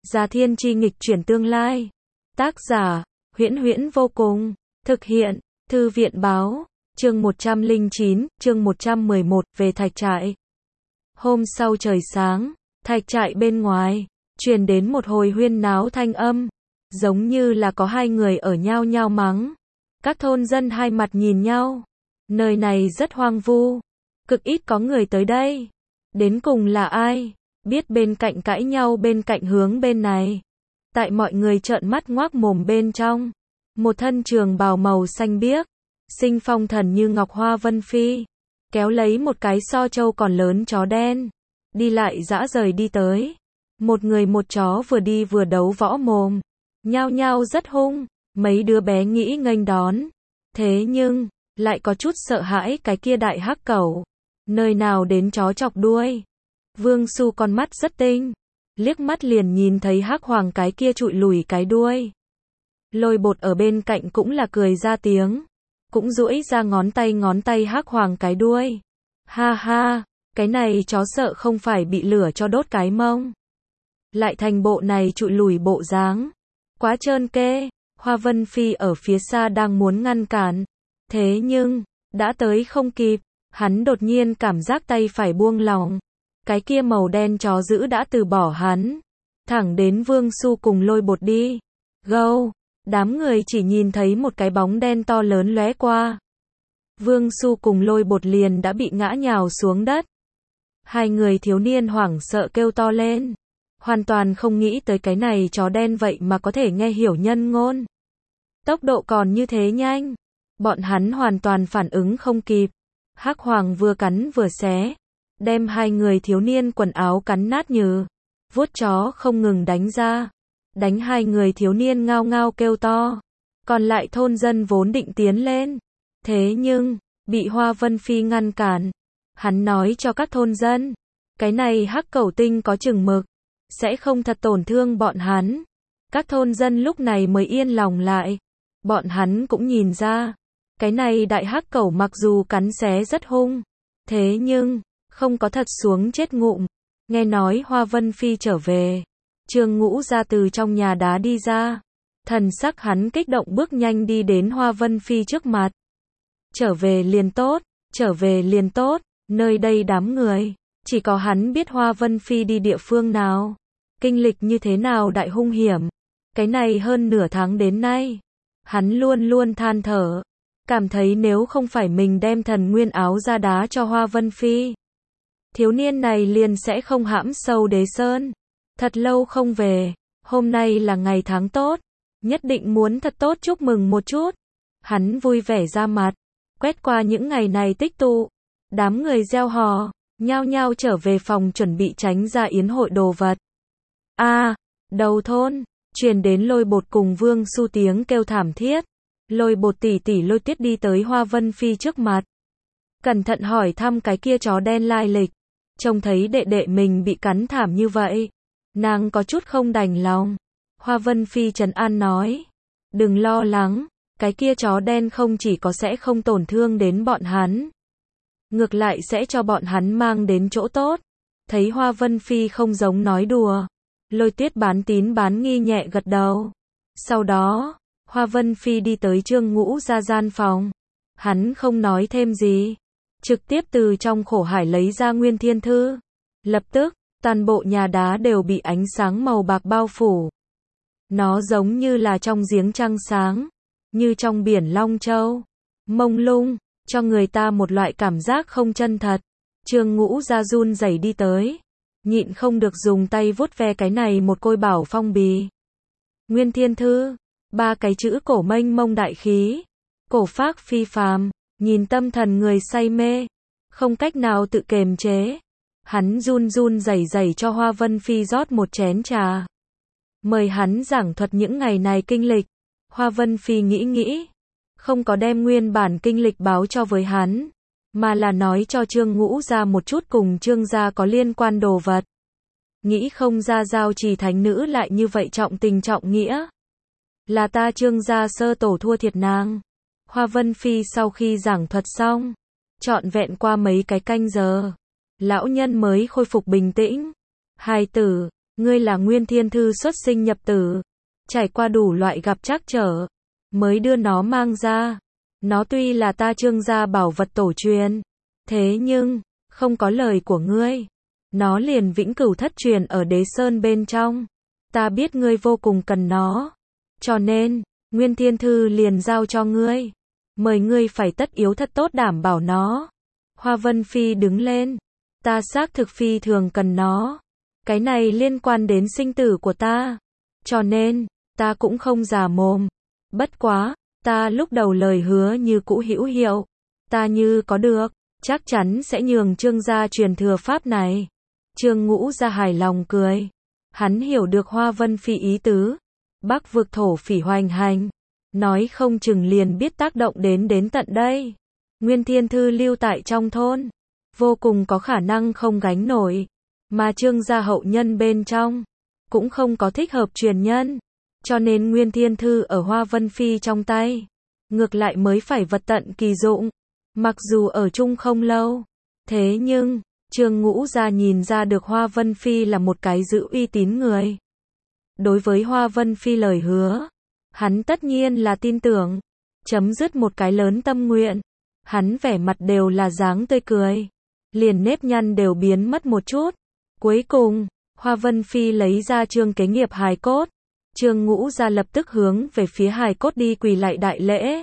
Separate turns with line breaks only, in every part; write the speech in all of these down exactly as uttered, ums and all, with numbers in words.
Gia Thiên Chi nghịch chuyển tương lai. Tác giả, Huyễn Huyễn vô cùng. Thực hiện, Thư viện báo. Chương một trăm lẻ chín, chương một trăm mười một, về thạch trại. Hôm sau trời sáng, thạch trại bên ngoài, truyền đến một hồi huyên náo thanh âm. Giống như là có hai người ở nhao nhao mắng. Các thôn dân hai mặt nhìn nhau. Nơi này rất hoang vu. Cực ít có người tới đây. Đến cùng là ai? Biết bên cạnh cãi nhau bên cạnh hướng bên này. Tại mọi người trợn mắt ngoác mồm bên trong. Một thân trường bào màu xanh biếc. Sinh phong thần như ngọc Hoa Vân Phi. Kéo lấy một cái so trâu còn lớn chó đen. Đi lại dã rời đi tới. Một người một chó vừa đi vừa đấu võ mồm. Nhao nhao rất hung. Mấy đứa bé nghĩ nghênh đón. Thế nhưng, lại có chút sợ hãi cái kia đại hắc cẩu. Nơi nào đến chó chọc đuôi. Vương Su con mắt rất tinh. Liếc mắt liền nhìn thấy hắc hoàng cái kia trụi lùi cái đuôi. Lôi Bột ở bên cạnh cũng là cười ra tiếng. Cũng duỗi ra ngón tay ngón tay hắc hoàng cái đuôi. Ha ha, cái này chó sợ không phải bị lửa cho đốt cái mông. Lại thành bộ này trụi lùi bộ dáng. Quá trơn kê. Hoa Vân Phi ở phía xa đang muốn ngăn cản. Thế nhưng, đã tới không kịp. Hắn đột nhiên cảm giác tay phải buông lỏng. Cái kia màu đen chó dữ đã từ bỏ hắn. Thẳng đến Vương Su cùng Lôi Bột đi. Gâu, đám người chỉ nhìn thấy một cái bóng đen to lớn lóe qua. Vương Su cùng Lôi Bột liền đã bị ngã nhào xuống đất. Hai người thiếu niên hoảng sợ kêu to lên. Hoàn toàn không nghĩ tới cái này chó đen vậy mà có thể nghe hiểu nhân ngôn. Tốc độ còn như thế nhanh. Bọn hắn hoàn toàn phản ứng không kịp. Hắc hoàng vừa cắn vừa xé. Đem hai người thiếu niên quần áo cắn nát nhừ. Vuốt chó không ngừng đánh ra. Đánh hai người thiếu niên ngao ngao kêu to. Còn lại thôn dân vốn định tiến lên. Thế nhưng, bị Hoa Vân Phi ngăn cản. Hắn nói cho các thôn dân. Cái này hắc cẩu tinh có chừng mực. Sẽ không thật tổn thương bọn hắn. Các thôn dân lúc này mới yên lòng lại. Bọn hắn cũng nhìn ra. Cái này đại hắc cẩu mặc dù cắn xé rất hung. Thế nhưng, không có thật xuống chết ngụm. Nghe nói Hoa Vân Phi trở về. Trương Ngũ ra từ trong nhà đá đi ra. Thần sắc hắn kích động bước nhanh đi đến Hoa Vân Phi trước mặt. Trở về liền tốt, trở về liền tốt, nơi đây đám người. Chỉ có hắn biết Hoa Vân Phi đi địa phương nào. Kinh lịch như thế nào đại hung hiểm. Cái này hơn nửa tháng đến nay. Hắn luôn luôn than thở. Cảm thấy nếu không phải mình đem thần nguyên áo ra đá cho Hoa Vân Phi. Thiếu niên này liền sẽ không hãm sâu đế sơn. Thật lâu không về. Hôm nay là ngày tháng tốt. Nhất định muốn thật tốt chúc mừng một chút. Hắn vui vẻ ra mặt. Quét qua những ngày này tích tụ. Đám người reo hò. Nhao nhao trở về phòng chuẩn bị tránh ra yến hội đồ vật. A, à, đầu thôn. Truyền đến Lôi Bột cùng Vương Su tiếng kêu thảm thiết. Lôi Bột tỉ tỉ Lôi Tiết đi tới Hoa Vân Phi trước mặt. Cẩn thận hỏi thăm cái kia chó đen lai lịch. Trông thấy đệ đệ mình bị cắn thảm như vậy. Nàng có chút không đành lòng. Hoa Vân Phi trấn an nói. Đừng lo lắng. Cái kia chó đen không chỉ có sẽ không tổn thương đến bọn hắn. Ngược lại sẽ cho bọn hắn mang đến chỗ tốt. Thấy Hoa Vân Phi không giống nói đùa. Lôi Tuyết bán tín bán nghi nhẹ gật đầu. Sau đó, Hoa Vân Phi đi tới Trương Ngũ ra gian phòng. Hắn không nói thêm gì. Trực tiếp từ trong khổ hải lấy ra Nguyên Thiên Thư. Lập tức, toàn bộ nhà đá đều bị ánh sáng màu bạc bao phủ. Nó giống như là trong giếng trăng sáng. Như trong biển Long Châu. Mông lung, cho người ta một loại cảm giác không chân thật. Trương Ngũ ra run rẩy đi tới. Nhịn không được dùng tay vuốt ve cái này một côi bảo phong bì. Nguyên Thiên Thư. Ba cái chữ cổ mênh mông đại khí. Cổ phác phi phàm. Nhìn tâm thần người say mê. Không cách nào tự kềm chế. Hắn run run rẩy rẩy cho Hoa Vân Phi rót một chén trà. Mời hắn giảng thuật những ngày này kinh lịch. Hoa Vân Phi nghĩ nghĩ. Không có đem nguyên bản kinh lịch báo cho với hắn. Mà là nói cho Trương Ngũ ra một chút cùng Trương gia có liên quan đồ vật. Nghĩ không ra Giao Trì thánh nữ lại như vậy trọng tình trọng nghĩa. Là ta Trương gia sơ tổ thua thiệt nàng. Hoa Vân Phi sau khi giảng thuật xong. Trọn vẹn qua mấy cái canh giờ. Lão nhân mới khôi phục bình tĩnh. Hài tử, Ngươi là Nguyên Thiên Thư xuất sinh nhập tử, trải qua đủ loại gặp trắc trở, mới đưa nó mang ra. Nó tuy là ta Trương gia bảo vật tổ truyền, thế nhưng, không có lời của ngươi, nó liền vĩnh cửu thất truyền ở đế sơn bên trong. Ta biết ngươi vô cùng cần nó, cho nên, Nguyên Thiên Thư liền giao cho ngươi. Mời ngươi phải tất yếu thật tốt đảm bảo nó. Hoa Vân Phi đứng lên. Ta xác thực phi thường cần nó. Cái này liên quan đến sinh tử của ta. Cho nên, ta cũng không già mồm. Bất quá, ta lúc đầu lời hứa như cũ hữu hiệu. Ta như có được, chắc chắn sẽ nhường Trương gia truyền thừa pháp này. Trương Ngũ gia hài lòng cười. Hắn hiểu được Hoa Vân Phi ý tứ. Bắc vực thổ phỉ hoành hành. Nói không chừng liền biết tác động đến đến tận đây. Nguyên Thiên Thư lưu tại trong thôn. Vô cùng có khả năng không gánh nổi. Mà Trương gia hậu nhân bên trong. Cũng không có thích hợp truyền nhân. Cho nên Nguyên Thiên Thư ở Hoa Vân Phi trong tay. Ngược lại mới phải vật tận kỳ dụng. Mặc dù ở chung không lâu. Thế nhưng, Trương Ngũ gia nhìn ra được Hoa Vân Phi là một cái giữ uy tín người. Đối với Hoa Vân Phi lời hứa, hắn tất nhiên là tin tưởng. Chấm dứt một cái lớn tâm nguyện. Hắn vẻ mặt đều là dáng tươi cười. Liền nếp nhăn đều biến mất một chút. Cuối cùng, Hoa Vân Phi lấy ra Trương Kế Nghiệp hài cốt. Trương Ngũ gia lập tức hướng về phía hài cốt đi quỳ lạy đại lễ.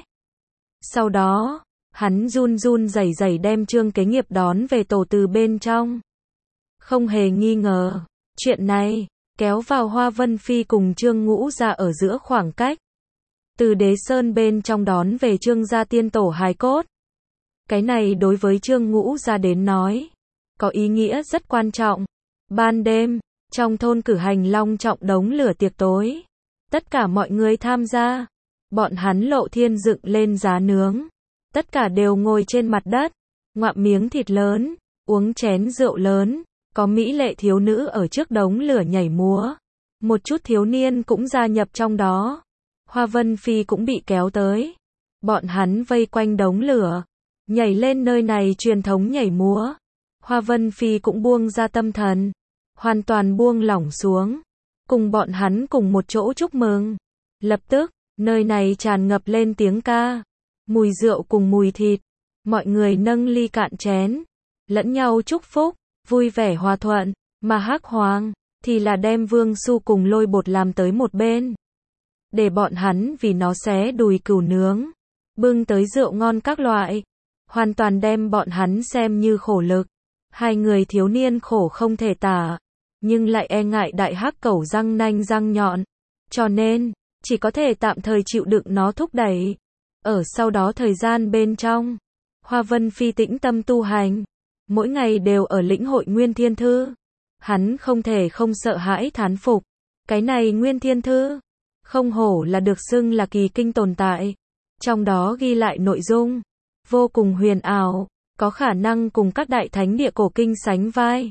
Sau đó, hắn run run rẩy rẩy đem Trương Kế Nghiệp đón về tổ từ bên trong. Không hề nghi ngờ, chuyện này kéo vào Hoa Vân Phi cùng Trương Ngũ gia ở giữa khoảng cách. Từ đế sơn bên trong đón về Trương gia tiên tổ hài cốt. Cái này đối với Trương Ngũ gia đến nói, có ý nghĩa rất quan trọng. Ban đêm, trong thôn cử hành long trọng đống lửa tiệc tối. Tất cả mọi người tham gia. Bọn hắn lộ thiên dựng lên giá nướng. Tất cả đều ngồi trên mặt đất, ngoạm miếng thịt lớn, uống chén rượu lớn. Có mỹ lệ thiếu nữ ở trước đống lửa nhảy múa. Một chút thiếu niên cũng gia nhập trong đó. Hoa Vân Phi cũng bị kéo tới. Bọn hắn vây quanh đống lửa, nhảy lên nơi này truyền thống nhảy múa. Hoa Vân Phi cũng buông ra tâm thần, hoàn toàn buông lỏng xuống, cùng bọn hắn cùng một chỗ chúc mừng. Lập tức, nơi này tràn ngập lên tiếng ca, mùi rượu cùng mùi thịt. Mọi người nâng ly cạn chén, lẫn nhau chúc phúc, vui vẻ hòa thuận. Mà Hắc Hoàng thì là đem Vương Su cùng Lôi Bột làm tới một bên, để bọn hắn vì nó xé đùi cừu nướng, bưng tới rượu ngon các loại, hoàn toàn đem bọn hắn xem như khổ lực. Hai người thiếu niên khổ không thể tả, nhưng lại e ngại đại hắc cẩu răng nanh răng nhọn, cho nên chỉ có thể tạm thời chịu đựng nó thúc đẩy. Ở sau đó thời gian bên trong, Hoa Vân Phi tĩnh tâm tu hành, mỗi ngày đều ở lĩnh hội Nguyên Thiên Thư. Hắn không thể không sợ hãi thán phục, cái này Nguyên Thiên Thư, không hổ là được xưng là kỳ kinh tồn tại. Trong đó ghi lại nội dung vô cùng huyền ảo, có khả năng cùng các đại thánh địa cổ kinh sánh vai.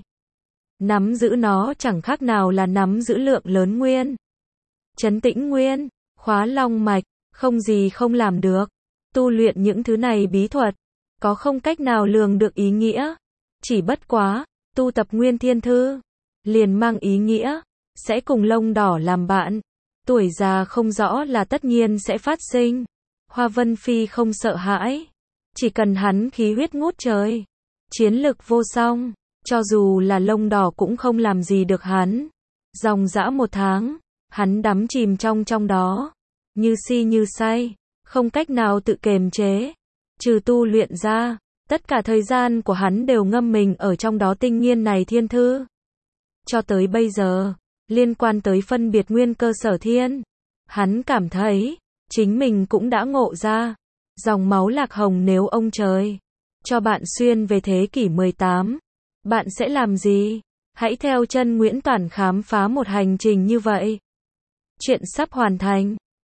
Nắm giữ nó chẳng khác nào là nắm giữ lượng lớn nguyên, trấn tĩnh nguyên, khóa long mạch, không gì không làm được. Tu luyện những thứ này bí thuật, có không cách nào lường được ý nghĩa. Chỉ bất quá, tu tập Nguyên Thiên Thư, liền mang ý nghĩa, sẽ cùng lông đỏ làm bạn. Tuổi già không rõ là tất nhiên sẽ phát sinh. Hoa Vân Phi không sợ hãi. Chỉ cần hắn khí huyết ngút trời, chiến lực vô song, cho dù là lông đỏ cũng không làm gì được hắn. Dòng dã một tháng, hắn đắm chìm trong trong đó, như si như say, không cách nào tự kiềm chế. Trừ tu luyện ra, tất cả thời gian của hắn đều ngâm mình ở trong đó tinh nghiên này thiên thư. Cho tới bây giờ, liên quan tới phân biệt nguyên cơ sở thiên, hắn cảm thấy, chính mình cũng đã ngộ ra. Dòng máu lạc hồng nếu ông trời cho bạn xuyên về thế kỷ mười tám, bạn sẽ làm gì? Hãy theo chân Nguyễn Toản khám phá một hành trình như vậy. Chuyện sắp hoàn thành.